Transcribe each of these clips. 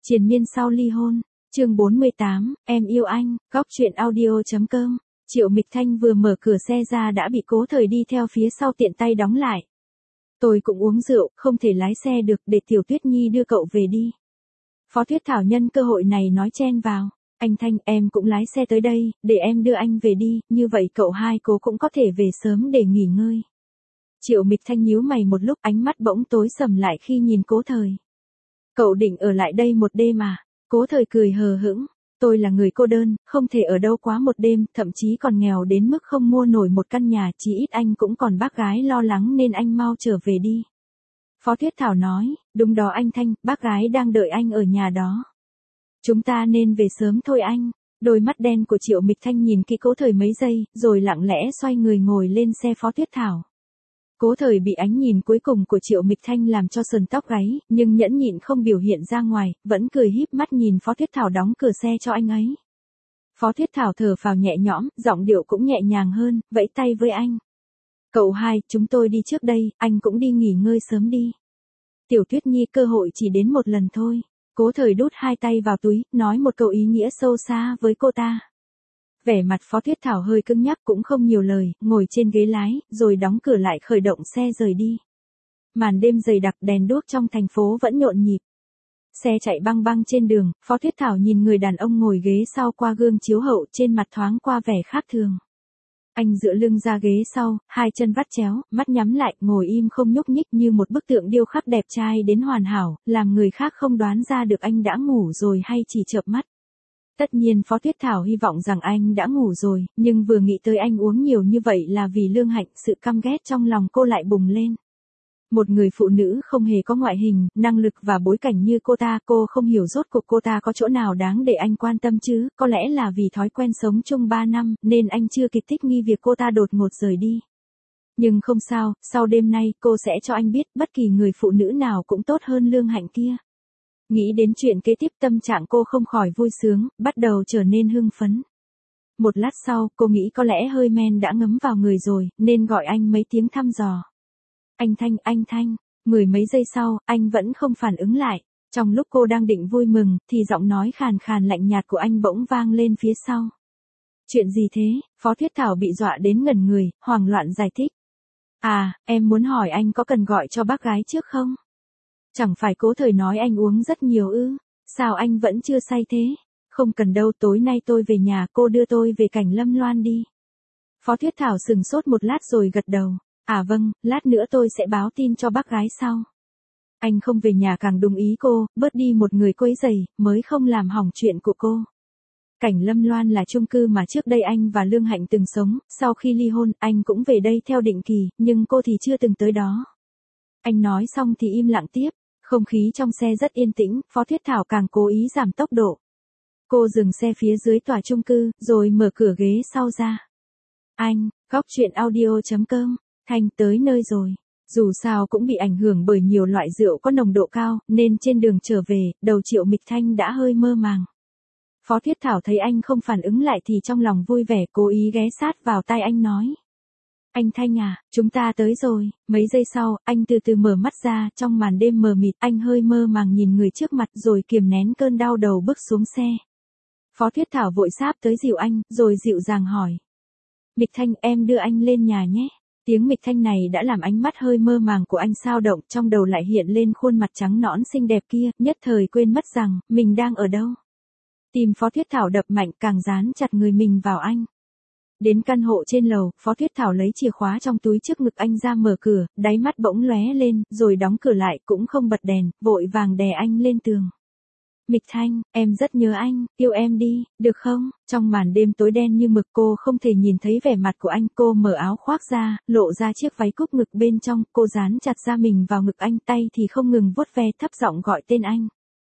Triền miên sau ly hôn, chương 48, em yêu anh, góc truyện audio.com. Triệu Mịch Thanh vừa mở cửa xe ra đã bị Cố Thời đi theo phía sau tiện tay đóng lại. Tôi cũng uống rượu, không thể lái xe được, để Tiểu Tuyết Nhi đưa cậu về đi. Phó Tuyết Thảo nhân cơ hội này nói chen vào. Anh Thanh, em cũng lái xe tới đây, để em đưa anh về đi, như vậy cậu hai cô cũng có thể về sớm để nghỉ ngơi. Triệu Mịch Thanh nhíu mày một lúc, ánh mắt bỗng tối sầm lại khi nhìn Cố Thời. Cậu định ở lại đây một đêm à? Cố Thời cười hờ hững. Tôi là người cô đơn, không thể ở đâu quá một đêm, thậm chí còn nghèo đến mức không mua nổi một căn nhà, chí ít anh cũng còn bác gái lo lắng nên anh mau trở về đi. Phó Tuyết Thảo nói, đúng đó anh Thanh, bác gái đang đợi anh ở nhà đó. Chúng ta nên về sớm thôi anh. Đôi mắt đen của Triệu Mịch Thanh nhìn kỹ Cố Thời mấy giây, rồi lặng lẽ xoay người ngồi lên xe Phó Tuyết Thảo. Cố Thời bị ánh nhìn cuối cùng của Triệu Mịch Thanh làm cho sờn tóc gáy, nhưng nhẫn nhịn không biểu hiện ra ngoài, vẫn cười híp mắt nhìn Phó Tuyết Thảo đóng cửa xe cho anh ấy. Phó Tuyết Thảo thở phào nhẹ nhõm, giọng điệu cũng nhẹ nhàng hơn, vẫy tay với anh. Cậu hai, chúng tôi đi trước đây, anh cũng đi nghỉ ngơi sớm đi. Tiểu Tuyết Nhi, cơ hội chỉ đến một lần thôi. Cố Thời đút hai tay vào túi, nói một câu ý nghĩa sâu xa với cô ta. Vẻ mặt Phó Tuyết Thảo hơi cứng nhắc, cũng không nhiều lời, ngồi trên ghế lái, rồi đóng cửa lại, khởi động xe rời đi. Màn đêm dày đặc, đèn đuốc trong thành phố vẫn nhộn nhịp. Xe chạy băng băng trên đường, Phó Tuyết Thảo nhìn người đàn ông ngồi ghế sau qua gương chiếu hậu, trên mặt thoáng qua vẻ khác thường. Anh dựa lưng ra ghế sau, hai chân vắt chéo, mắt nhắm lại, ngồi im không nhúc nhích như một bức tượng điêu khắc đẹp trai đến hoàn hảo, làm người khác không đoán ra được anh đã ngủ rồi hay chỉ chợp mắt. Tất nhiên Phó Tuyết Thảo hy vọng rằng anh đã ngủ rồi, nhưng vừa nghĩ tới anh uống nhiều như vậy là vì Lương Hạnh, sự căm ghét trong lòng cô lại bùng lên. Một người phụ nữ không hề có ngoại hình, năng lực và bối cảnh như cô ta, cô không hiểu rốt cuộc cô ta có chỗ nào đáng để anh quan tâm chứ, có lẽ là vì thói quen sống chung 3 năm, nên anh chưa kịp thích nghi việc cô ta đột ngột rời đi. Nhưng không sao, sau đêm nay, cô sẽ cho anh biết, bất kỳ người phụ nữ nào cũng tốt hơn Lương Hạnh kia. Nghĩ đến chuyện kế tiếp, tâm trạng cô không khỏi vui sướng, bắt đầu trở nên hưng phấn. Một lát sau, cô nghĩ có lẽ hơi men đã ngấm vào người rồi, nên gọi anh mấy tiếng thăm dò. Anh Thanh, mười mấy giây sau, anh vẫn không phản ứng lại. Trong lúc cô đang định vui mừng, thì giọng nói khàn khàn lạnh nhạt của anh bỗng vang lên phía sau. Chuyện gì thế? Phó Tuyết Thảo bị dọa đến ngẩn người, hoảng loạn giải thích. À, em muốn hỏi anh có cần gọi cho bác gái trước không? Chẳng phải Cố Thời nói anh uống rất nhiều ư? Sao anh vẫn chưa say thế? Không cần đâu, tối nay tôi về nhà, cô đưa tôi về Cảnh Lâm Loan đi. Phó Tuyết Thảo sừng sốt một lát rồi gật đầu. À vâng, lát nữa tôi sẽ báo tin cho bác gái sau. Anh không về nhà càng đúng ý cô, bớt đi một người quấy rầy, mới không làm hỏng chuyện của cô. Cảnh Lâm Loan là chung cư mà trước đây anh và Lương Hạnh từng sống, sau khi ly hôn, anh cũng về đây theo định kỳ, nhưng cô thì chưa từng tới đó. Anh nói xong thì im lặng tiếp, không khí trong xe rất yên tĩnh, Phó Tuyết Thảo càng cố ý giảm tốc độ. Cô dừng xe phía dưới tòa chung cư, rồi mở cửa ghế sau ra. Anh, góc truyện audio.com. Thanh, tới nơi rồi. Dù sao cũng bị ảnh hưởng bởi nhiều loại rượu có nồng độ cao, nên trên đường trở về, đầu Triệu Mịch Thanh đã hơi mơ màng. Phó Tuyết Thảo thấy anh không phản ứng lại thì trong lòng vui vẻ, cố ý ghé sát vào tai anh nói. Anh Thanh à, chúng ta tới rồi. Mấy giây sau, anh từ từ mở mắt ra, trong màn đêm mờ mịt, anh hơi mơ màng nhìn người trước mặt rồi kiềm nén cơn đau đầu bước xuống xe. Phó Tuyết Thảo vội sáp tới dìu anh, rồi dịu dàng hỏi. Mịch Thanh, em đưa anh lên nhà nhé. Tiếng Mịch Thanh này đã làm ánh mắt hơi mơ màng của anh sao động, trong đầu lại hiện lên khuôn mặt trắng nõn xinh đẹp kia, nhất thời quên mất rằng, mình đang ở đâu. Tim Phó Tuyết Thảo đập mạnh, càng dán chặt người mình vào anh. Đến căn hộ trên lầu, Phó Tuyết Thảo lấy chìa khóa trong túi trước ngực anh ra mở cửa, đáy mắt bỗng lóe lên, rồi đóng cửa lại, cũng không bật đèn, vội vàng đè anh lên tường. Mịch Thanh, em rất nhớ anh, yêu em đi, được không? Trong màn đêm tối đen như mực, cô không thể nhìn thấy vẻ mặt của anh, cô mở áo khoác ra, lộ ra chiếc váy cúc ngực bên trong, cô dán chặt da mình vào ngực anh, tay thì không ngừng vuốt ve, thấp giọng gọi tên anh.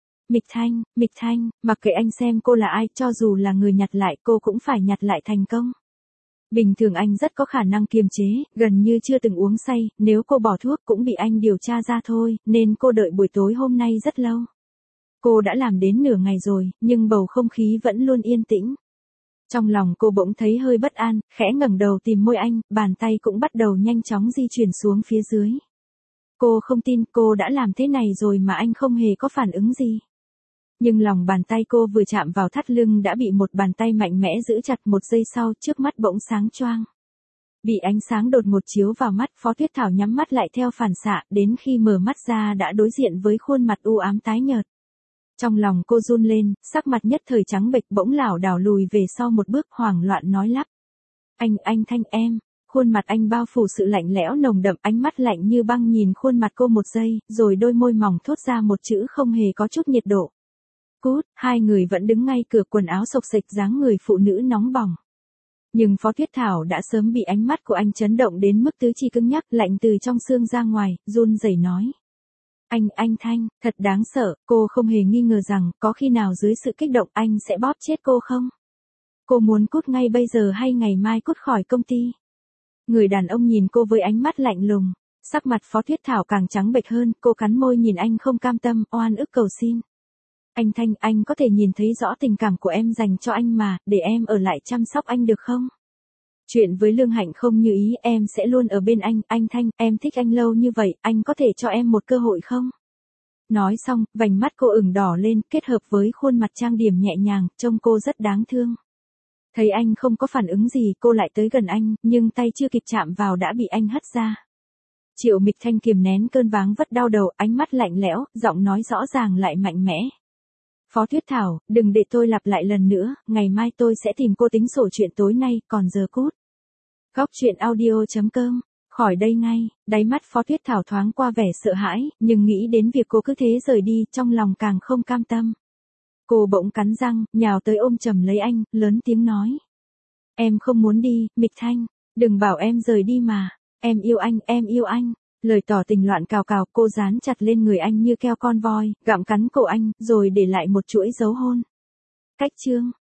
Mịch Thanh, mặc kệ anh xem cô là ai, cho dù là người nhặt lại, cô cũng phải nhặt lại thành công. Bình thường anh rất có khả năng kiềm chế, gần như chưa từng uống say, nếu cô bỏ thuốc cũng bị anh điều tra ra thôi, nên cô đợi buổi tối hôm nay rất lâu. Cô đã làm đến nửa ngày rồi, nhưng bầu không khí vẫn luôn yên tĩnh. Trong lòng cô bỗng thấy hơi bất an, khẽ ngẩng đầu tìm môi anh, bàn tay cũng bắt đầu nhanh chóng di chuyển xuống phía dưới. Cô không tin cô đã làm thế này rồi mà anh không hề có phản ứng gì. Nhưng lòng bàn tay cô vừa chạm vào thắt lưng đã bị một bàn tay mạnh mẽ giữ chặt, một giây sau trước mắt bỗng sáng choang. Bị ánh sáng đột ngột chiếu vào mắt, Phó Tuyết Thảo nhắm mắt lại theo phản xạ, đến khi mở mắt ra đã đối diện với khuôn mặt u ám tái nhợt. Trong lòng cô run lên, sắc mặt nhất thời trắng bệch, bỗng lảo đảo lùi về sau một bước, hoảng loạn nói lắp. Anh Thanh em. Khuôn mặt anh bao phủ sự lạnh lẽo nồng đậm, ánh mắt lạnh như băng nhìn khuôn mặt cô một giây, rồi đôi môi mỏng thốt ra một chữ không hề có chút nhiệt độ. Cút. Hai người vẫn đứng ngay cửa, quần áo xộc xệch, dáng người phụ nữ nóng bỏng. Nhưng Phó Tuyết Thảo đã sớm bị ánh mắt của anh chấn động đến mức tứ chi cứng nhắc, lạnh từ trong xương ra ngoài, run rẩy nói. Anh Thanh, thật đáng sợ, cô không hề nghi ngờ rằng, có khi nào dưới sự kích động anh sẽ bóp chết cô không? Cô muốn cút ngay bây giờ hay ngày mai cút khỏi công ty? Người đàn ông nhìn cô với ánh mắt lạnh lùng, sắc mặt Phó Tuyết Thảo càng trắng bệch hơn, cô cắn môi nhìn anh không cam tâm, oan ức cầu xin. Anh Thanh, anh có thể nhìn thấy rõ tình cảm của em dành cho anh mà, để em ở lại chăm sóc anh được không? Chuyện với Lương Hạnh không như ý, em sẽ luôn ở bên anh Thanh, em thích anh lâu như vậy, anh có thể cho em một cơ hội không? Nói xong, vành mắt cô ửng đỏ lên, kết hợp với khuôn mặt trang điểm nhẹ nhàng, trông cô rất đáng thương. Thấy anh không có phản ứng gì, cô lại tới gần anh, nhưng tay chưa kịp chạm vào đã bị anh hất ra. Triệu Mịch Thanh kiềm nén cơn váng vất đau đầu, ánh mắt lạnh lẽo, giọng nói rõ ràng lại mạnh mẽ. Phó Tuyết Thảo, đừng để tôi lặp lại lần nữa, ngày mai tôi sẽ tìm cô tính sổ chuyện tối nay, còn giờ cút. Góc truyện audio.com, khỏi đây ngay, đáy mắt Phó Tuyết Thảo thoáng qua vẻ sợ hãi, nhưng nghĩ đến việc cô cứ thế rời đi, trong lòng càng không cam tâm. Cô bỗng cắn răng, nhào tới ôm chầm lấy anh, lớn tiếng nói. Em không muốn đi, Mịch Thanh, đừng bảo em rời đi mà, em yêu anh, em yêu anh. Lời tỏ tình loạn cào cào, cô dán chặt lên người anh như keo con voi, gặm cắn cổ anh, rồi để lại một chuỗi dấu hôn. Cách chương